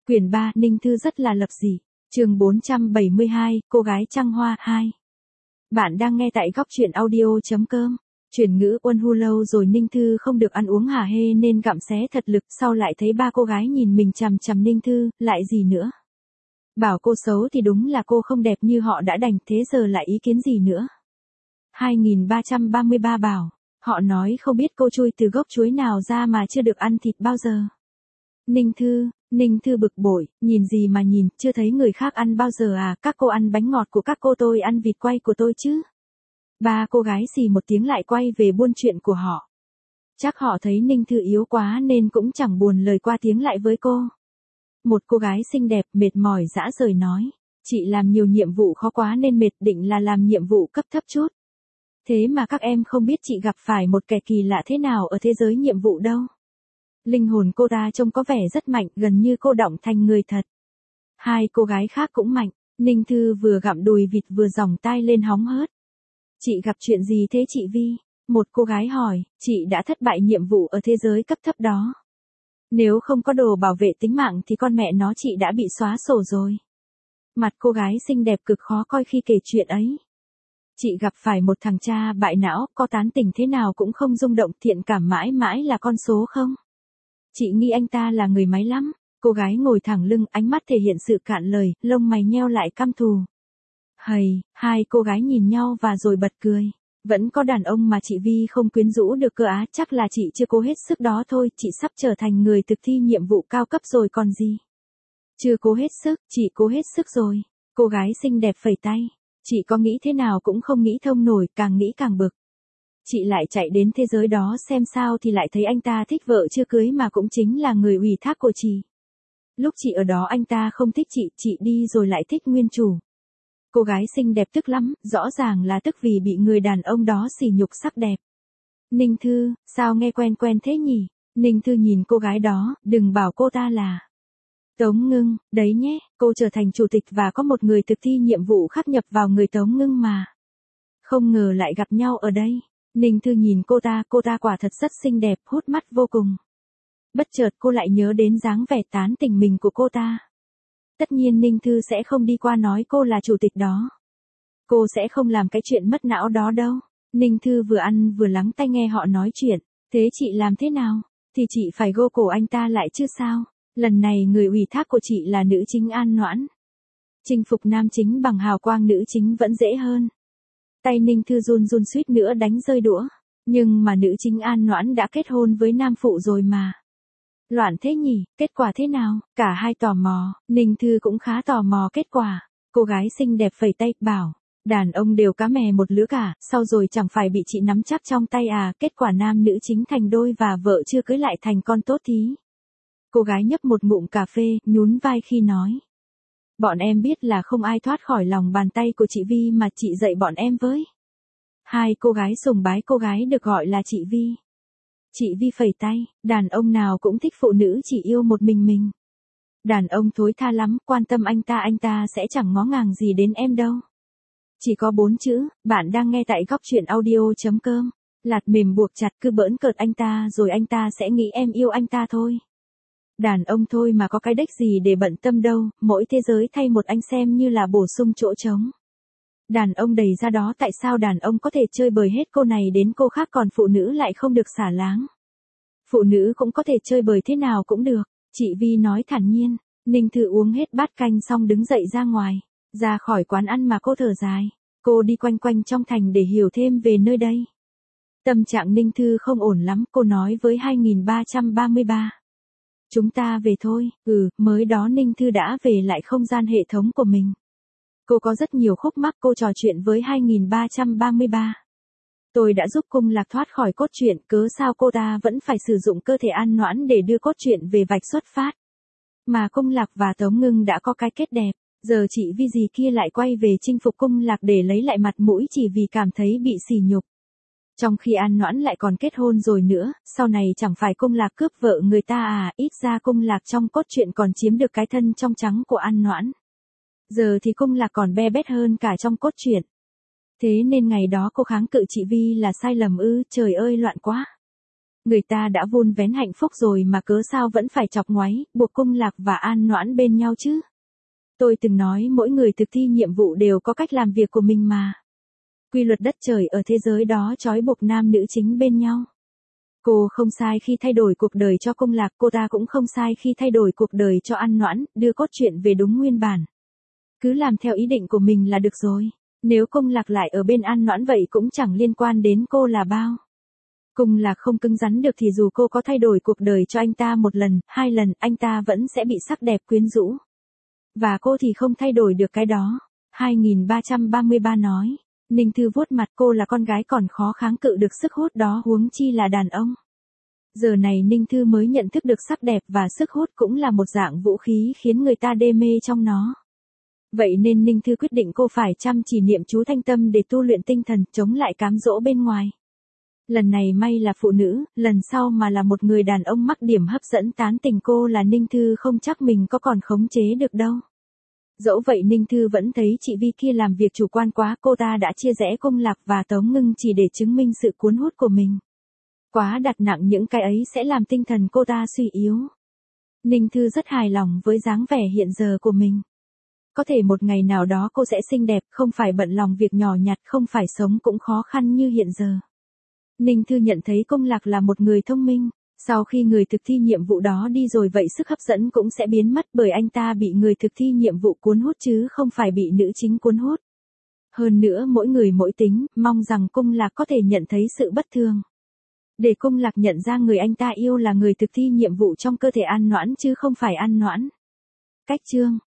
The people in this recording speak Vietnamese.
Quyển 3, Ninh Thư rất là lập dị. Chương 472, Cô gái trăng hoa 2. Bạn đang nghe tại góc truyện audio.com. Chuyển ngữ Uân Hu lâu rồi Ninh Thư không được ăn uống hả hê nên gặm xé thật lực, sau lại thấy ba cô gái nhìn mình chằm chằm Ninh Thư, lại gì nữa. Bảo cô xấu thì đúng là cô không đẹp như họ đã đành, thế giờ lại ý kiến gì nữa. 2333 bảo, họ nói không biết cô chui từ gốc chuối nào ra mà chưa được ăn thịt bao giờ. Ninh Thư bực bội, nhìn gì mà nhìn, chưa thấy người khác ăn bao giờ à, các cô ăn bánh ngọt của các cô, tôi ăn vịt quay của tôi chứ. Ba cô gái xì một tiếng lại quay về buôn chuyện của họ. Chắc họ thấy Ninh Thư yếu quá nên cũng chẳng buồn lời qua tiếng lại với cô. Một cô gái xinh đẹp mệt mỏi rã rời nói, chị làm nhiều nhiệm vụ khó quá nên mệt, định là làm nhiệm vụ cấp thấp chút. Thế mà các em không biết chị gặp phải một kẻ kỳ lạ thế nào ở thế giới nhiệm vụ đâu. Linh hồn cô ta trông có vẻ rất mạnh, gần như cô đọng thành người thật. Hai cô gái khác cũng mạnh, Ninh Thư vừa gặm đùi vịt vừa giỏng tai lên hóng hớt. Chị gặp chuyện gì thế chị Vi? Một cô gái hỏi, chị đã thất bại nhiệm vụ ở thế giới cấp thấp đó. Nếu không có đồ bảo vệ tính mạng thì con mẹ nó chị đã bị xóa sổ rồi. Mặt cô gái xinh đẹp cực khó coi khi kể chuyện ấy. Chị gặp phải một thằng cha bại não, có tán tỉnh thế nào cũng không rung động, thiện cảm mãi mãi là con số không. Chị nghĩ anh ta là người máy lắm. Cô gái ngồi thẳng lưng, ánh mắt thể hiện sự cạn lời, lông mày nheo lại căm thù. Hầy, hai cô gái nhìn nhau và rồi bật cười. Vẫn có đàn ông mà chị Vi không quyến rũ được cơ á, chắc là chị chưa cố hết sức đó thôi, chị sắp trở thành người thực thi nhiệm vụ cao cấp rồi còn gì. Chưa cố hết sức, chị cố hết sức rồi. Cô gái xinh đẹp phẩy tay. Chị có nghĩ thế nào cũng không nghĩ thông nổi, càng nghĩ càng bực. Chị lại chạy đến thế giới đó xem sao thì lại thấy anh ta thích vợ chưa cưới mà cũng chính là người ủy thác của chị. Lúc chị ở đó anh ta không thích chị đi rồi lại thích nguyên chủ. Cô gái xinh đẹp tức lắm, rõ ràng là tức vì bị người đàn ông đó sỉ nhục sắc đẹp. Ninh Thư, sao nghe quen quen thế nhỉ? Ninh Thư nhìn cô gái đó, đừng bảo cô ta là Tống Ngưng, đấy nhé, cô trở thành chủ tịch và có một người thực thi nhiệm vụ khác nhập vào người Tống Ngưng mà. Không ngờ lại gặp nhau ở đây. Ninh Thư nhìn cô ta quả thật rất xinh đẹp, hút mắt vô cùng. Bất chợt cô lại nhớ đến dáng vẻ tán tỉnh mình của cô ta. Tất nhiên Ninh Thư sẽ không đi qua nói cô là chủ tịch đó. Cô sẽ không làm cái chuyện mất não đó đâu. Ninh Thư vừa ăn vừa lắng tai nghe họ nói chuyện. Thế chị làm thế nào? Thì chị phải gô cổ anh ta lại chứ sao? Lần này người ủy thác của chị là nữ chính An Noãn. Chinh phục nam chính bằng hào quang nữ chính vẫn dễ hơn. Tay Ninh Thư run run suýt nữa đánh rơi đũa. Nhưng mà nữ chính An Noãn đã kết hôn với nam phụ rồi mà. Loạn thế nhỉ, kết quả thế nào? Cả hai tò mò, Ninh Thư cũng khá tò mò kết quả. Cô gái xinh đẹp phẩy tay, bảo, đàn ông đều cá mè một lứa cả, sau rồi chẳng phải bị chị nắm chắc trong tay à, kết quả nam nữ chính thành đôi và vợ chưa cưới lại thành con tốt thí. Cô gái nhấp một ngụm cà phê, nhún vai khi nói. Bọn em biết là không ai thoát khỏi lòng bàn tay của chị Vi mà chị dạy bọn em với. Hai cô gái sùng bái cô gái được gọi là chị Vi. Chị Vi phẩy tay, đàn ông nào cũng thích phụ nữ chỉ yêu một mình. Đàn ông thối tha lắm, quan tâm anh ta sẽ chẳng ngó ngàng gì đến em đâu. Chỉ có 4 chữ, bạn đang nghe tại góc truyện audio.com. Lạt mềm buộc chặt, cứ bỡn cợt anh ta rồi anh ta sẽ nghĩ em yêu anh ta thôi. Đàn ông thôi mà có cái đếch gì để bận tâm đâu, mỗi thế giới thay một anh xem như là bổ sung chỗ trống. Đàn ông đầy ra đó, tại sao đàn ông có thể chơi bời hết cô này đến cô khác còn phụ nữ lại không được xả láng. Phụ nữ cũng có thể chơi bời thế nào cũng được, chị Vi nói thản nhiên. Ninh Thư uống hết bát canh xong đứng dậy ra ngoài, ra khỏi quán ăn mà cô thở dài. Cô đi quanh quanh trong thành để hiểu thêm về nơi đây. Tâm trạng Ninh Thư không ổn lắm, cô nói với 2333. Chúng ta về thôi, mới đó Ninh Thư đã về lại không gian hệ thống của mình. Cô có rất nhiều khúc mắc, cô trò chuyện với 2333. Tôi đã giúp Cung Lạc thoát khỏi cốt truyện, cớ sao cô ta vẫn phải sử dụng cơ thể An Noãn để đưa cốt truyện về vạch xuất phát. Mà Cung Lạc và Tống Ngưng đã có cái kết đẹp, giờ chị Vi gì kia lại quay về chinh phục Cung Lạc để lấy lại mặt mũi chỉ vì cảm thấy bị sỉ nhục. Trong khi An Noãn lại còn kết hôn rồi nữa, sau này chẳng phải Cung Lạc cướp vợ người ta à, ít ra Cung Lạc trong cốt truyện còn chiếm được cái thân trong trắng của An Noãn. Giờ thì Cung Lạc còn be bét hơn cả trong cốt truyện. Thế nên ngày đó cô kháng cự chị Vi là sai lầm ư, trời ơi loạn quá. Người ta đã vun vén hạnh phúc rồi mà cớ sao vẫn phải chọc ngoáy, buộc Cung Lạc và An Noãn bên nhau chứ? Tôi từng nói mỗi người thực thi nhiệm vụ đều có cách làm việc của mình mà. Quy luật đất trời ở thế giới đó trói buộc nam nữ chính bên nhau. Cô không sai khi thay đổi cuộc đời cho Cung Lạc, cô ta cũng không sai khi thay đổi cuộc đời cho An Noãn, đưa cốt truyện về đúng nguyên bản. Cứ làm theo ý định của mình là được rồi. Nếu Cung Lạc lại ở bên An Noãn vậy cũng chẳng liên quan đến cô là bao. Cung Lạc không cứng rắn được thì dù cô có thay đổi cuộc đời cho anh ta một lần, hai lần, anh ta vẫn sẽ bị sắc đẹp quyến rũ. Và cô thì không thay đổi được cái đó. 2333 nói. Ninh Thư vuốt mặt, cô là con gái còn khó kháng cự được sức hút đó huống chi là đàn ông. Giờ này Ninh Thư mới nhận thức được sắc đẹp và sức hút cũng là một dạng vũ khí khiến người ta đê mê trong nó. Vậy nên Ninh Thư quyết định cô phải chăm chỉ niệm chú thanh tâm để tu luyện tinh thần, chống lại cám dỗ bên ngoài. Lần này may là phụ nữ, lần sau mà là một người đàn ông mắc điểm hấp dẫn tán tình cô là Ninh Thư không chắc mình có còn khống chế được đâu. Dẫu vậy Ninh Thư vẫn thấy chị Vi kia làm việc chủ quan quá, cô ta đã chia rẽ Cung Lạc và Tống Ngưng chỉ để chứng minh sự cuốn hút của mình. Quá đặt nặng những cái ấy sẽ làm tinh thần cô ta suy yếu. Ninh Thư rất hài lòng với dáng vẻ hiện giờ của mình. Có thể một ngày nào đó cô sẽ xinh đẹp, không phải bận lòng việc nhỏ nhặt, không phải sống cũng khó khăn như hiện giờ. Ninh Thư nhận thấy Cung Lạc là một người thông minh. Sau khi người thực thi nhiệm vụ đó đi rồi vậy sức hấp dẫn cũng sẽ biến mất bởi anh ta bị người thực thi nhiệm vụ cuốn hút chứ không phải bị nữ chính cuốn hút. Hơn nữa mỗi người mỗi tính, mong rằng Cung Lạc có thể nhận thấy sự bất thường. Để Cung Lạc nhận ra người anh ta yêu là người thực thi nhiệm vụ trong cơ thể An Noãn chứ không phải An Noãn. Cách chương